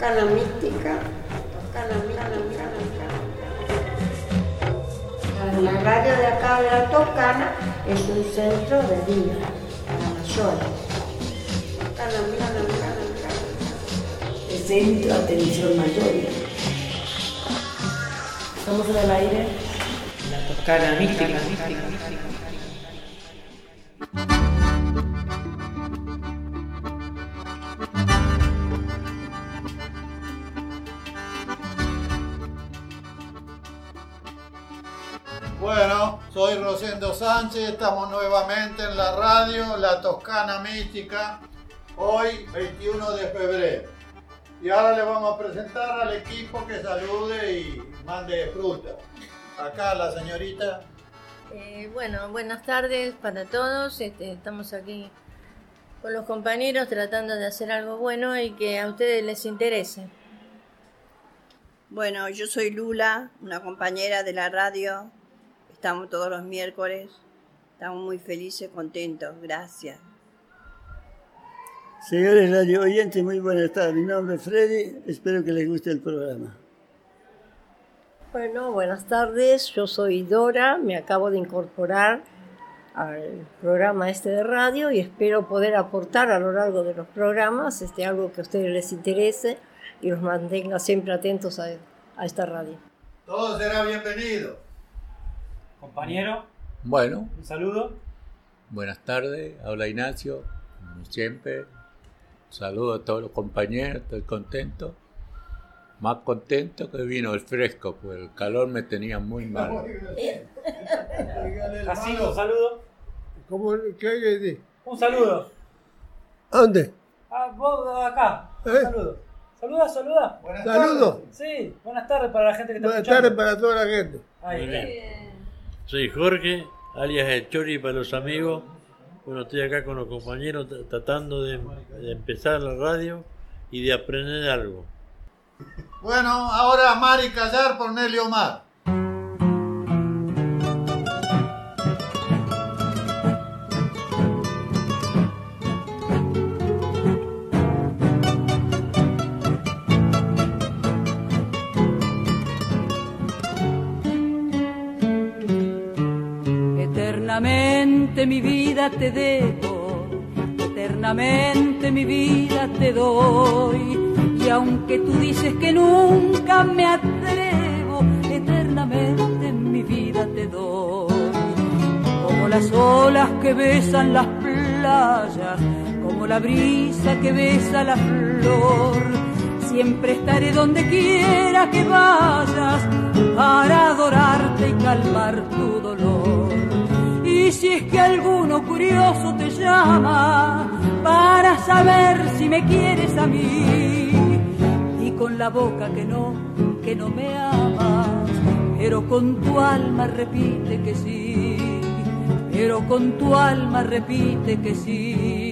Toscana Mística. La radio de acá de la Toscana es un centro de día para mayores. El centro de atención mayor. Estamos en el aire. La Toscana Mística. Bueno, soy Rosendo Sánchez, estamos nuevamente en la radio, La Toscana Mística, hoy 21 de febrero. Y ahora le vamos a presentar al equipo que salude y mande fruta. Acá la señorita. Bueno, buenas tardes para todos. Estamos aquí con los compañeros tratando de hacer algo bueno y que a ustedes les interese. Bueno, yo soy Lula, una compañera de la radio. Estamos todos los miércoles. Estamos muy felices, contentos. Gracias. Señores radio oyentes, muy buenas tardes. Mi nombre es Freddy. Espero que les guste el programa. Bueno, buenas tardes. Yo soy Dora. Me acabo de incorporar al programa de radio y espero poder aportar a lo largo de los programas algo que a ustedes les interese y los mantenga siempre atentos a esta radio. Todo será bienvenido. Compañero. Bueno. Un saludo. Buenas tardes. Habla Ignacio. Como siempre. Saludo a todos los compañeros. Estoy contento. Más contento que vino el fresco, pues el calor me tenía muy mal. Jacinto, un saludo. ¿Cómo? ¿Qué hay que decir? Un saludo. ¿A dónde? Vos acá. Un saludo. Saluda. ¿Saludo? Sí, buenas tardes para la gente que está escuchando. Buenas tardes para toda la gente. Ahí está. Soy Jorge, alias El Chori para los amigos. Bueno, estoy acá con los compañeros tratando de empezar la radio y de aprender algo. Bueno, ahora Amar y Callar por Nelly Omar. Eternamente mi vida te debo, eternamente mi vida te doy. Y aunque tú dices que nunca me atrevo, eternamente mi vida te doy. Como las olas que besan las playas, como la brisa que besa la flor, siempre estaré donde quiera que vayas para adorarte y calmar tu dolor. Y si es que alguno curioso te llama para saber si me quieres a mí, y con la boca que no me amas, pero con tu alma repite que sí, pero con tu alma repite que sí.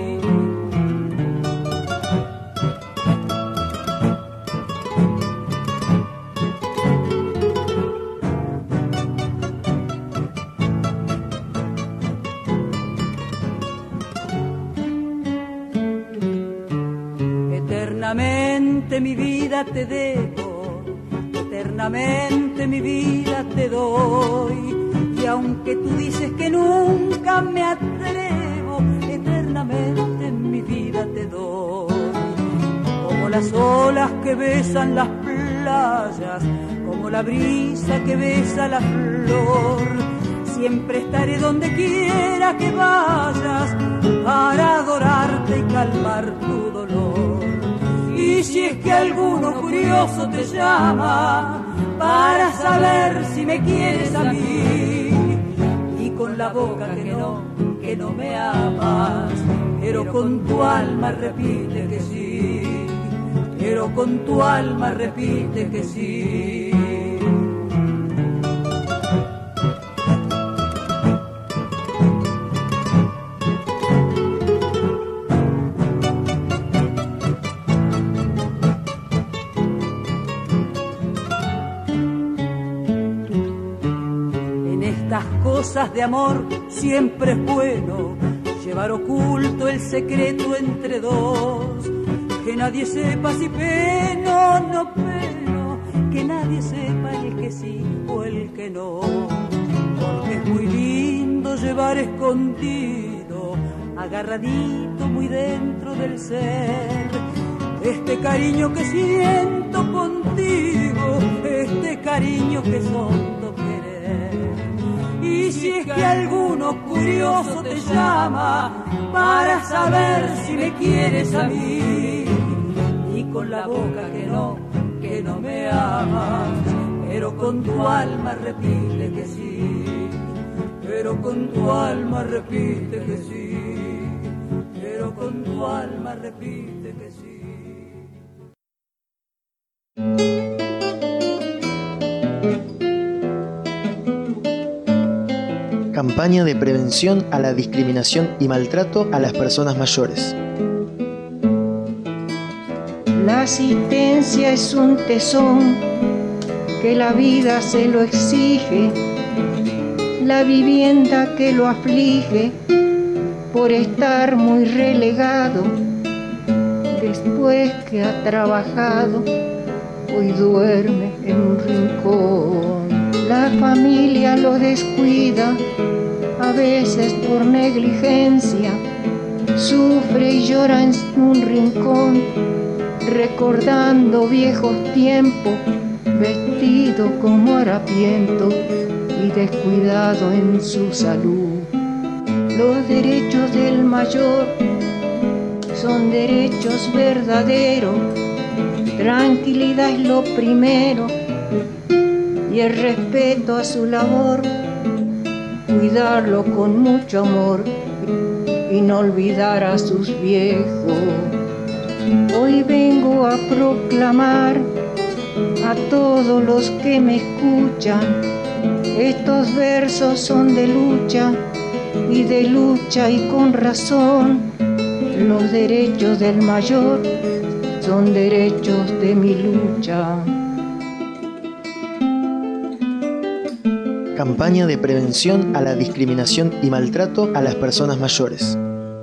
Eternamente mi vida te debo, eternamente mi vida te doy. Y aunque tú dices que nunca me atrevo, eternamente mi vida te doy. Como las olas que besan las playas, como la brisa que besa la flor, siempre estaré donde quiera que vayas para adorarte y calmar tu dolor. Y si es que alguno curioso te llama para saber si me quieres a mí, y con la boca que no me amas, pero con tu alma repite que sí, pero con tu alma repite que sí. Cosas de amor siempre es bueno llevar oculto el secreto entre dos, que nadie sepa si peno, no peno, que nadie sepa el que sí o el que no, porque es muy lindo llevar escondido, agarradito muy dentro del ser, este cariño que siento contigo, este cariño que son querer. Y si es que alguno curioso te llama para saber si me quieres a mí, y con la boca que no me amas, pero con tu alma repite que sí, pero con tu alma repite que sí, pero con tu alma repite que sí. Campaña de prevención a la discriminación y maltrato a las personas mayores. La asistencia es un tesón que la vida se lo exige, la vivienda que lo aflige por estar muy relegado, después que ha trabajado, hoy duerme en un rincón. La familia lo descuida, a veces por negligencia, sufre y llora en un rincón, recordando viejos tiempos, vestido como harapiento y descuidado en su salud. Los derechos del mayor son derechos verdaderos, tranquilidad es lo primero y el respeto a su labor, cuidarlo con mucho amor y no olvidar a sus viejos. Hoy vengo a proclamar a todos los que me escuchan, estos versos son de lucha y con razón. Los derechos del mayor son derechos de mi lucha. Campaña de prevención a la discriminación y maltrato a las personas mayores.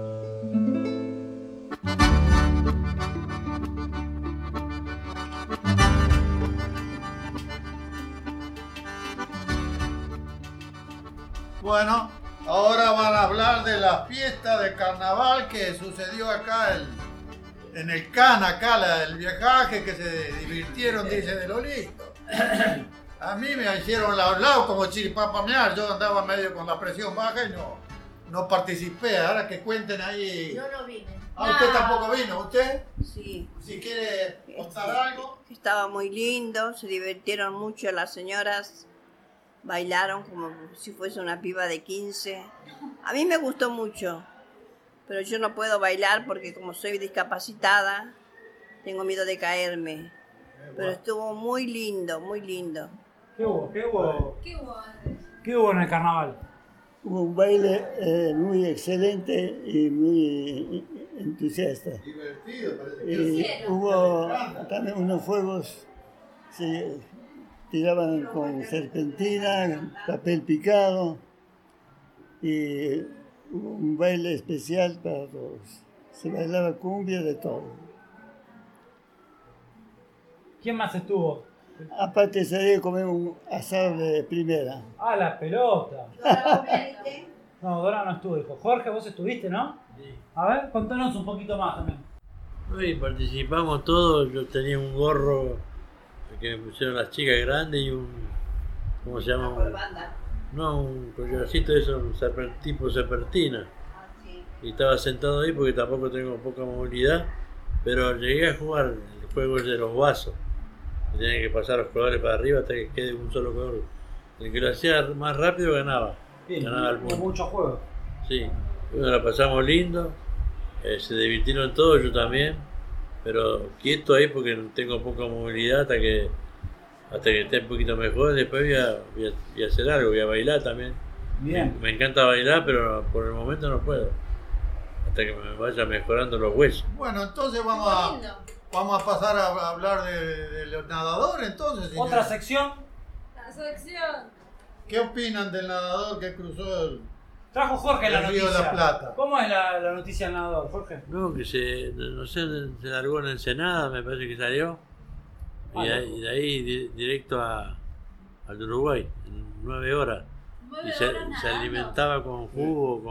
Bueno, ahora van a hablar de la fiesta de carnaval que sucedió acá en el Can, acá el viaje que se divirtieron, dice de lo listo. A mí me hicieron lado como chiripapa mear, yo andaba medio con la presión baja y no participé. Ahora que cuenten ahí. Yo no vine. Ah, ¿usted tampoco vino? ¿Usted? Sí. Si quiere contar algo. Estaba muy lindo, se divirtieron mucho las señoras, bailaron como si fuese una piba de 15. A mí me gustó mucho, pero yo no puedo bailar porque como soy discapacitada, tengo miedo de caerme. Pero estuvo muy lindo, muy lindo. ¿Qué hubo en el carnaval? Hubo un baile muy excelente y muy entusiasta. Divertido, parece y hubo también unos fuegos, se tiraban con serpentina, papel picado, y hubo un baile especial para todos. Se bailaba cumbia, de todo. ¿Quién más estuvo? Aparte salí a comer un asado de primera. Ah, la pelota. No, Dora no estuvo, hijo. Jorge, vos estuviste, ¿no? Sí. A ver, contanos un poquito más también. Y participamos todos. Yo tenía un gorro que me pusieron las chicas grandes y un... ¿Cómo se llama? Un collarcito de eso, tipo serpentina. Y estaba sentado ahí porque tampoco tengo poca movilidad, pero llegué a jugar el juego de los vasos. Tenía que pasar los colores para arriba hasta que quede un solo color. El que lo hacía más rápido ganaba. Bien, ganaba el punto. Muchos juegos. Sí, bueno, la pasamos lindo. Se divirtieron todos, yo también. Pero quieto ahí porque tengo poca movilidad hasta que esté un poquito mejor. Después voy a hacer algo, voy a bailar también. Bien. Me encanta bailar, pero por el momento no puedo. Hasta que me vaya mejorando los huesos. Bueno, entonces vamos a pasar a hablar de los nadadores, entonces. Otra sección. La sección. ¿Qué opinan del nadador que cruzó Trajo Jorge la del Río de noticia. la Plata. ¿Cómo es la noticia del nadador, Jorge? No, que no sé, se largó en Ensenada, me parece que salió. Y de ahí directo al Uruguay, en 9 horas. Y se alimentaba con jugo,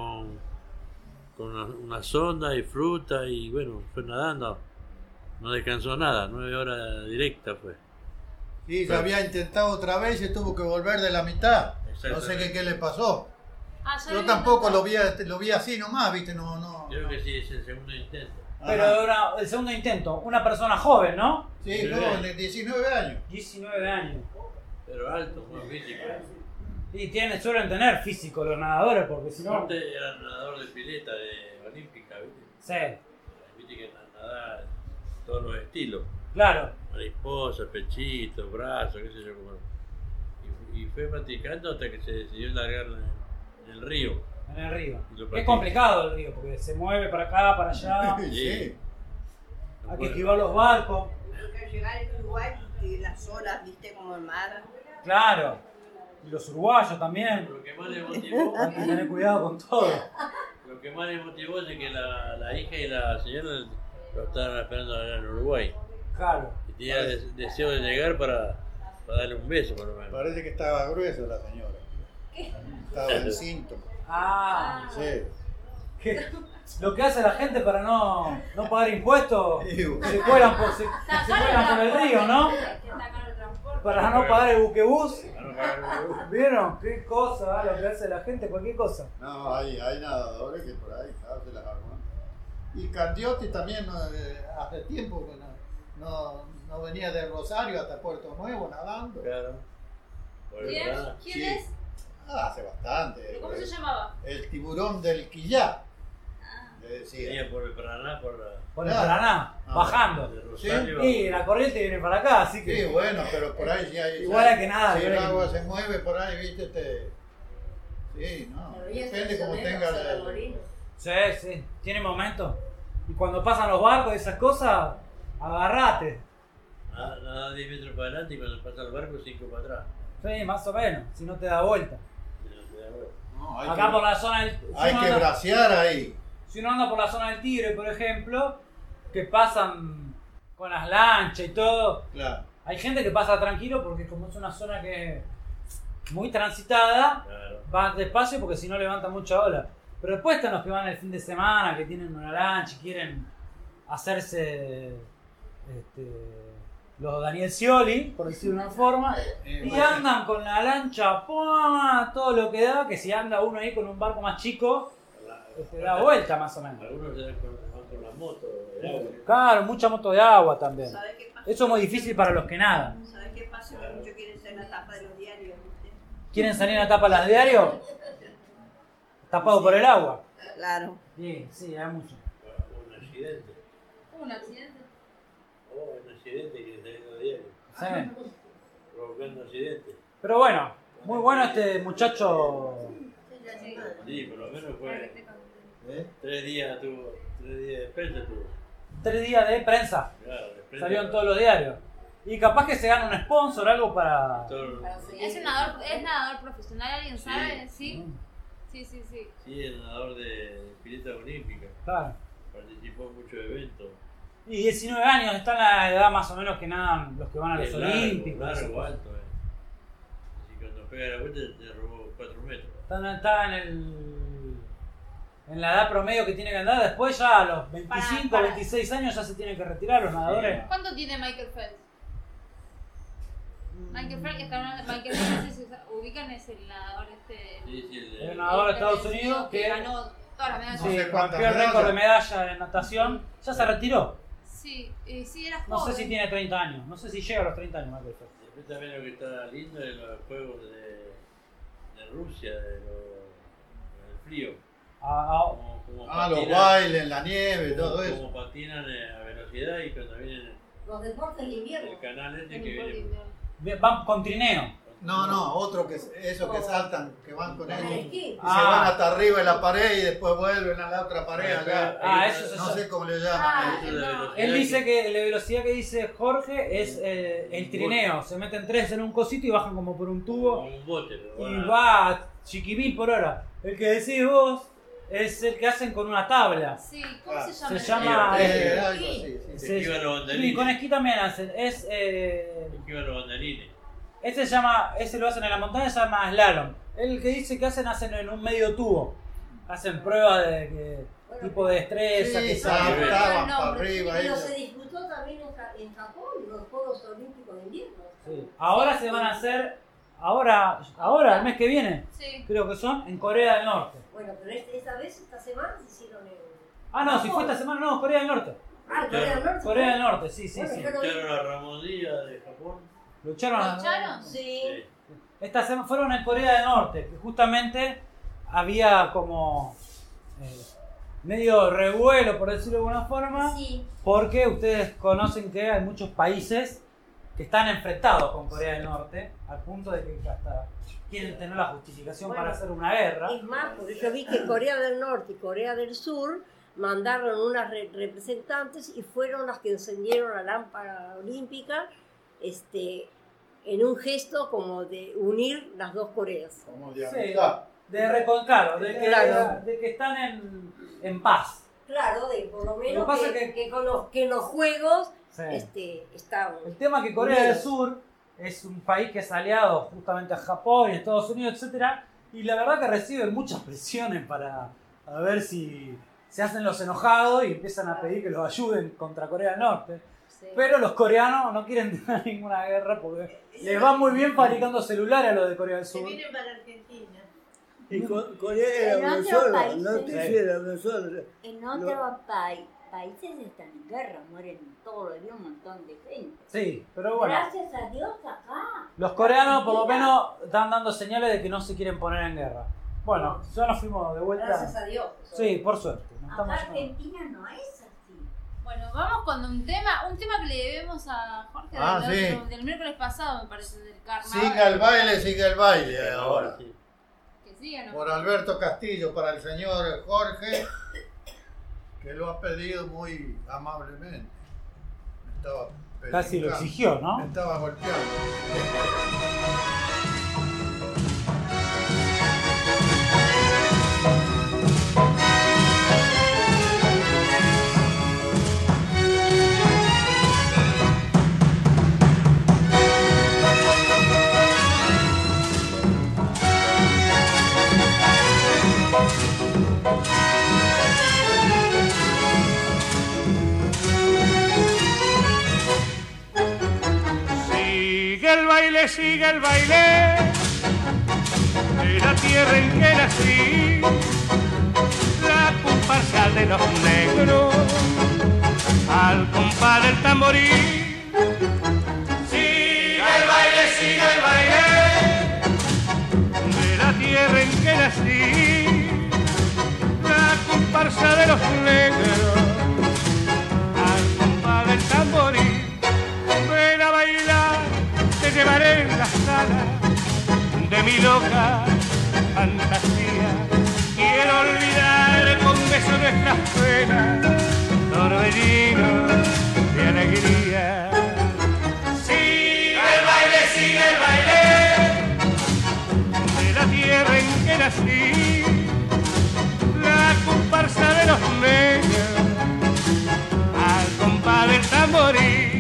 con una sonda y fruta y bueno, fue nadando. No descansó nada, 9 horas directa fue. Sí, se había intentado otra vez y tuvo que volver de la mitad. No sé qué le pasó. Yo tampoco lo vi así nomás, ¿viste? No. Creo que sí, es el segundo intento. Pero el segundo intento, una persona joven, ¿no? Sí, joven, de 19 años. 19 años. Pero alto, muy físico. Y suelen tener físico los nadadores, porque si no... Aparte era nadador de pileta, de olímpica, ¿viste? Sí. Viste que nadar todos los estilos. Claro. Mariposa, pechito, brazo, qué sé yo cómo. Y fue practicando hasta que se decidió largar en el río. En el río. Es complicado el río, porque se mueve para acá, para allá. Sí. Hay que esquivar los barcos. Hay que llegar al Uruguay y las olas, viste, como el mar. Claro. Y los uruguayos también. Lo que más le motivó. Hay que tener cuidado con todo. Lo que más le motivó es que la hija y la señora lo estaban esperando allá en Uruguay. Claro. Y tenía deseo de llegar para darle un beso, por lo menos. Parece que estaba gruesa la señora. ¿Qué? Estaba en síntoma. Ah. Sí. Lo que hace la gente para no pagar impuestos, se cuelan por el río, ¿no? Para no pagar el buquebús. ¿Vieron? ¿Qué cosa? Lo que hace la gente, cualquier cosa. No, hay nadadores que por ahí se las arman. Y Candiotti también hace tiempo que no venía de Rosario hasta Puerto Nuevo nadando. Claro. ¿Quién es? Hace bastante. ¿Cómo se llamaba? El tiburón del Quillá. Venía por el Paraná, por el Paraná, bajando. ¿Sí? Y la corriente viene para acá, así que. Sí, bueno, pero por ahí sí hay. Igual que nada. Si el agua se mueve por ahí, viste, Sí, no. Depende cómo tenga Sí, tiene momentos. Y cuando pasan los barcos y esas cosas, agarrate. Nada 10 metros para adelante y cuando pasa el barco 5 para atrás. Sí, más o menos, si no te da vuelta. No, acá por la zona del... Hay que bracear ahí. Si uno anda por la zona del Tigre, por ejemplo, que pasan con las lanchas y todo, claro. Hay gente que pasa tranquilo porque como es una zona que es muy transitada, claro. Va despacio porque si no levanta mucha ola. Pero después están los que van el fin de semana, que tienen una lancha y quieren hacerse los Daniel Scioli, por decirlo de una forma, y andan con la lancha, ¡pum! Todo lo que da, que si anda uno ahí con un barco más chico, da vuelta más o menos. Algunos se dan con la moto de agua. Claro, mucha moto de agua también. Eso es muy difícil para los que nadan. ¿Sabes qué pasa? Que muchos quieren ser la tapa de los diarios, ¿viste? ¿Quieren salir en la tapa de las diarios? Tapado por el agua. Claro. Sí, hay mucho. Un accidente. ¿Un accidente? Un accidente que salió de diario. Sí. Provocando accidentes. Pero bueno, muy bueno este muchacho. Sí, por lo menos fue 3 días de prensa tuvo. 3 días de prensa. Claro, de prensa. Salió en todos los diarios. Y capaz que se gana un sponsor, algo para... ¿Es nadador profesional? ¿Alguien sabe? ¿Sí? Sí. Sí, es nadador de pileta olímpica. Claro. Participó en muchos eventos. Y 19 años, está en la edad más o menos que nadan los que van a los olímpicos. Largo, alto. Así que cuando pega la vuelta te robó 4 metros. Está en la edad promedio que tiene que andar. Después ya a los 25, 26 años ya se tienen que retirar los nadadores. ¿Cuánto tiene Michael Phelps? Michael Phelps se ubican, es el nadador el nadador de Estados Unidos que ganó todas las medallas. Sí, rompió el récord de medalla de natación. Ya se retiró. Sí, era joven. No sé si tiene 30 años. No sé si llega a los 30 años Michael Phelps. Después también lo que está lindo es los juegos de Rusia, del frío. Los bailes, la nieve, todo eso. Como patinan a velocidad y cuando vienen los deportes de invierno. El canal que viene. Van con trineo. No, otro que esos que saltan, que van con ellos. Y se van hasta arriba de la pared y después vuelven a la otra pared allá. Eso no sé cómo le llaman. Él dice que la velocidad que dice Jorge es el trineo. Se meten 3 en un cosito y bajan como por un tubo. Un bote, y va chiquimil por hora. El que decís vos es el que hacen con una tabla. Sí, ¿cómo se llama? Se llama... algo así. Esquivan los banderines. Sí, con esquí también hacen. Esquivan los banderines. Ese lo hacen en la montaña, se llama slalom. El que dice que hacen en un medio tubo. Hacen pruebas de tipo de destreza, que sale. Para arriba. Pero se disputó también en Japón, los Juegos Olímpicos de Invierno. Sí. Ahora se van a hacer, ahora el mes que viene, Sí. creo que son, en Corea del Norte. Bueno, pero esta semana se hicieron en... Ah, no, si fue esta semana, no, Corea del Norte. Ah, Corea del Norte. Corea del Norte, sí. Lucharon a Ramón Díaz de Japón. ¿Lucharon? Sí. Esta semana fueron en Corea del Norte, que justamente había como medio revuelo, por decirlo de alguna forma, porque ustedes conocen que hay muchos países que están enfrentados con Corea del Norte, al punto de que hasta quieren tener la justificación para hacer una guerra. Es más, porque yo vi que Corea del Norte y Corea del Sur mandaron unas representantes y fueron las que encendieron la lámpara olímpica en un gesto como de unir las dos Coreas. Como de amistad. De que están en paz. Claro, por lo menos Lo que pasa que en los juegos está... El tema es que Corea del Sur es un país que es aliado justamente a Japón y a Estados Unidos, etcétera, y la verdad que reciben muchas presiones para ver si se hacen los enojados y empiezan a pedir que los ayuden contra Corea del Norte. Sí. Pero los coreanos no quieren tener ninguna guerra porque les va muy bien fabricando celulares a los de Corea del Sur. Se vienen para Argentina. Y Corea era uno solo, no te hiciera uno solo. En otros países están en guerra, mueren todos los días un montón de gente. Sí, pero bueno. Gracias a Dios acá. Los coreanos por lo menos están dando señales de que no se quieren poner en guerra. Bueno, ya nos fuimos de vuelta. Gracias a Dios. Sí, por suerte. Acá Argentina no es así. Bueno, vamos con un tema que le debemos a Jorge del miércoles pasado, me parece, del carnaval. Sigue el baile ahora. Que siga, ¿no? Por Alberto Castillo, para el señor Jorge, que lo ha pedido muy amablemente. Casi lo exigió, ¿no? Me estaba golpeando. Sigue el baile de la tierra en que nací, la comparsa de los negros al compás del tamborín. Sigue el baile de la tierra en que nací, la comparsa de los negros al compás del tamborín. Ven a bailar, te llevaré en la sala de mi loca fantasía. Quiero olvidar con beso nuestras penas, torbellino de alegría. Sigue el baile de la tierra en que nací, la comparsa de los negros al compás del tamborín.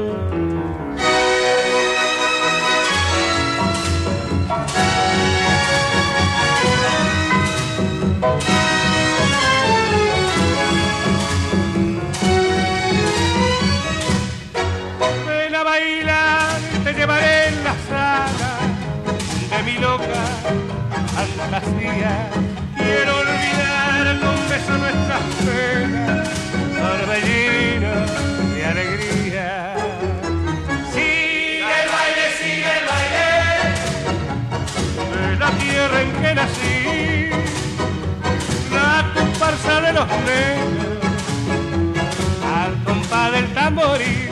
Fantasía, quiero olvidar con beso nuestras penas, torbellino de alegría. Sigue el baile de la tierra en que nací, la comparsa de los negros al compás del tamborín,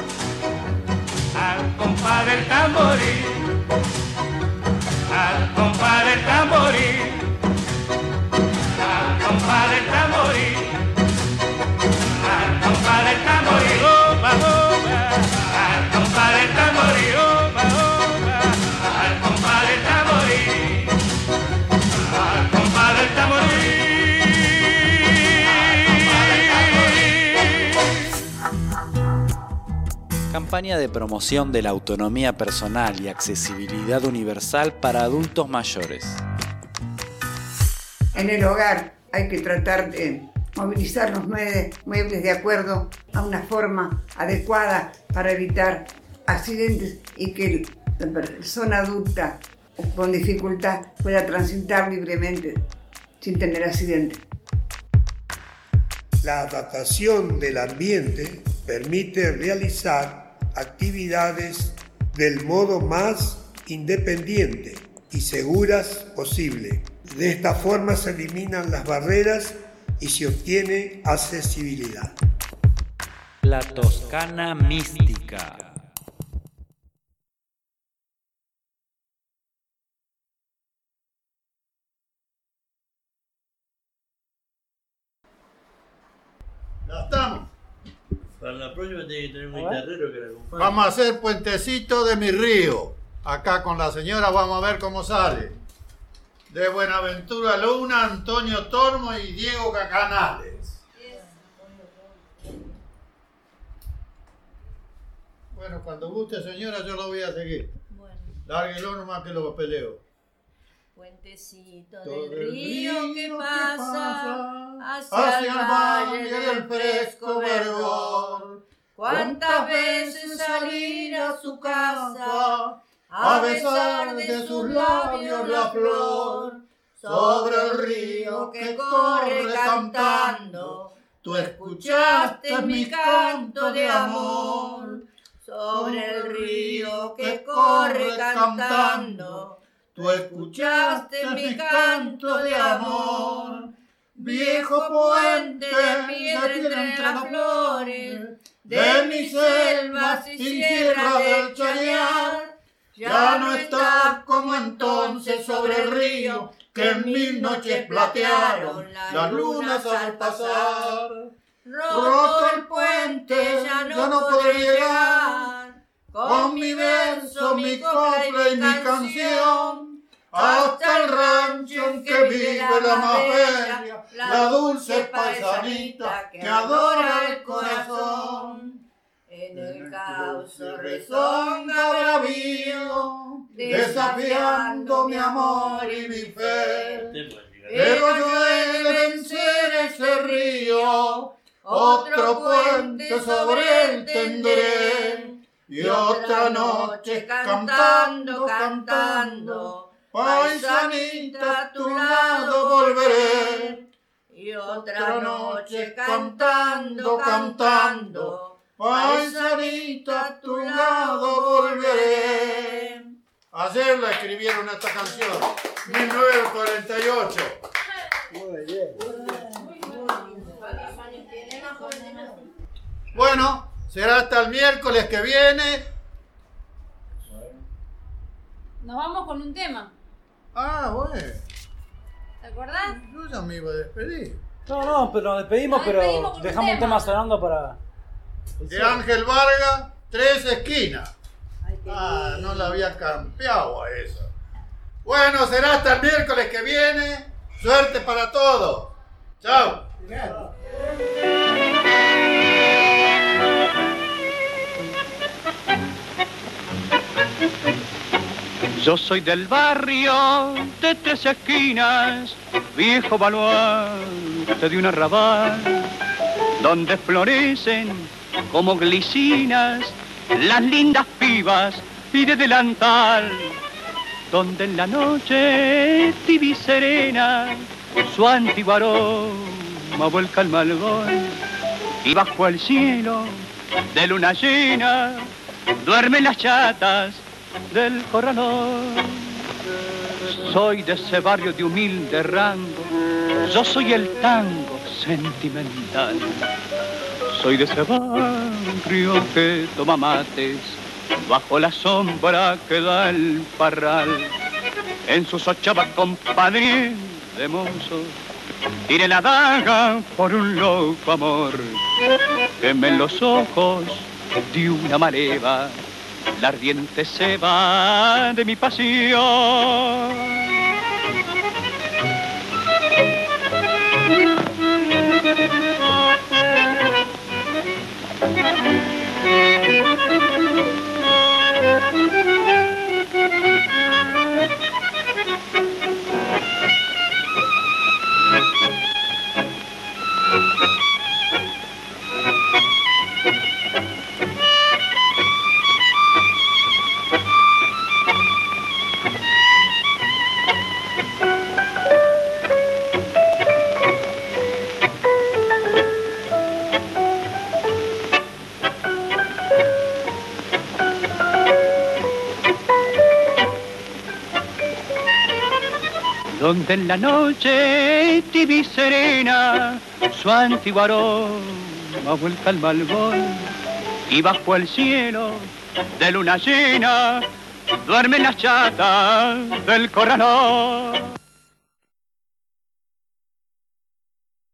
al compás del tamborín. Al compás del tamborín, al compás del tamborín, al compás del tamborín, opa, opa, al compás del tamborín, opa, opa, al compás del tamborín. campaña de promoción de la autonomía personal y accesibilidad universal para adultos mayores. En el hogar hay que tratar de movilizar los muebles de acuerdo a una forma adecuada para evitar accidentes y que la persona adulta con dificultad pueda transitar libremente sin tener accidentes. La adaptación del ambiente permite realizar actividades del modo más independiente y seguras posible. De esta forma se eliminan las barreras y se obtiene accesibilidad. La Toscana Mística. Ya estamos. Para la próxima tiene que tener un guitarrero que la acompañe. Vamos a hacer Puentecito de mi río. Acá con la señora vamos a ver cómo sale. De Buenaventura Luna, Antonio Tormo y Diego Cacanales. Bueno, cuando guste, señora, yo lo voy a seguir. Bueno. Lárguelo nomás que lo peleo. Puentecito Todo del el río que pasa hacia el valle del fresco verdor. Cuántas veces salir a su casa a besar de sus labios la flor, sobre el río que corre cantando, tú escuchaste mi canto de amor. Sobre el río que corre cantando, tú escuchaste mi canto de amor. Viejo puente, piedra entre las flores, de mis selvas y sierras del Chañar, ya no estás como entonces sobre el río, que en mil noches platearon las lunas al pasar. Roto el puente, ya no podré llegar, con mi verso, mi copla y mi canción, hasta el rancho en que vive la más bella, la dulce paisanita que adora el corazón. En el cauce rezonga bravío, desafiando mi amor y mi fe. Pero yo he de vencer ese río, otro puente sobre él tendré, y otra noche cantando, cantando, paisanita a tu lado volveré. Y otra noche cantando, cantando, paisanita a tu lado volveré. Ayer la escribieron esta canción, 1948. Muy bien. Bueno, será hasta el miércoles que viene. Nos vamos con un tema. Ah, bueno. ¿Te acordás? Yo ya me iba a despedir. No, pero nos despedimos, pero dejamos un tema sonando para... De Ángel Vargas, Tres Esquinas. Ah, no la había campeado a esa. Bueno, será hasta el miércoles que viene. Suerte para todos. Chao. Yo soy del barrio de Tres Esquinas, viejo baluarte de un arrabal, donde florecen como glicinas las lindas pibas y de delantal, donde en la noche tibia y serena su antiguo aroma vuelca el malvón, y bajo el cielo de luna llena duermen las chatas del corralón. Soy de ese barrio de humilde rango, yo soy el tango sentimental. Soy de ese barrio que toma mates bajo la sombra que da el parral. En sus ochavas compadre de mozo tiré la daga por un loco amor. Quemé en los ojos de una maleva la ardiente ceba de mi pasión. donde en la noche tibia y serena su antiguo aroma vuelta al malvón, y bajo el cielo de luna llena duermen las chatas del corralón.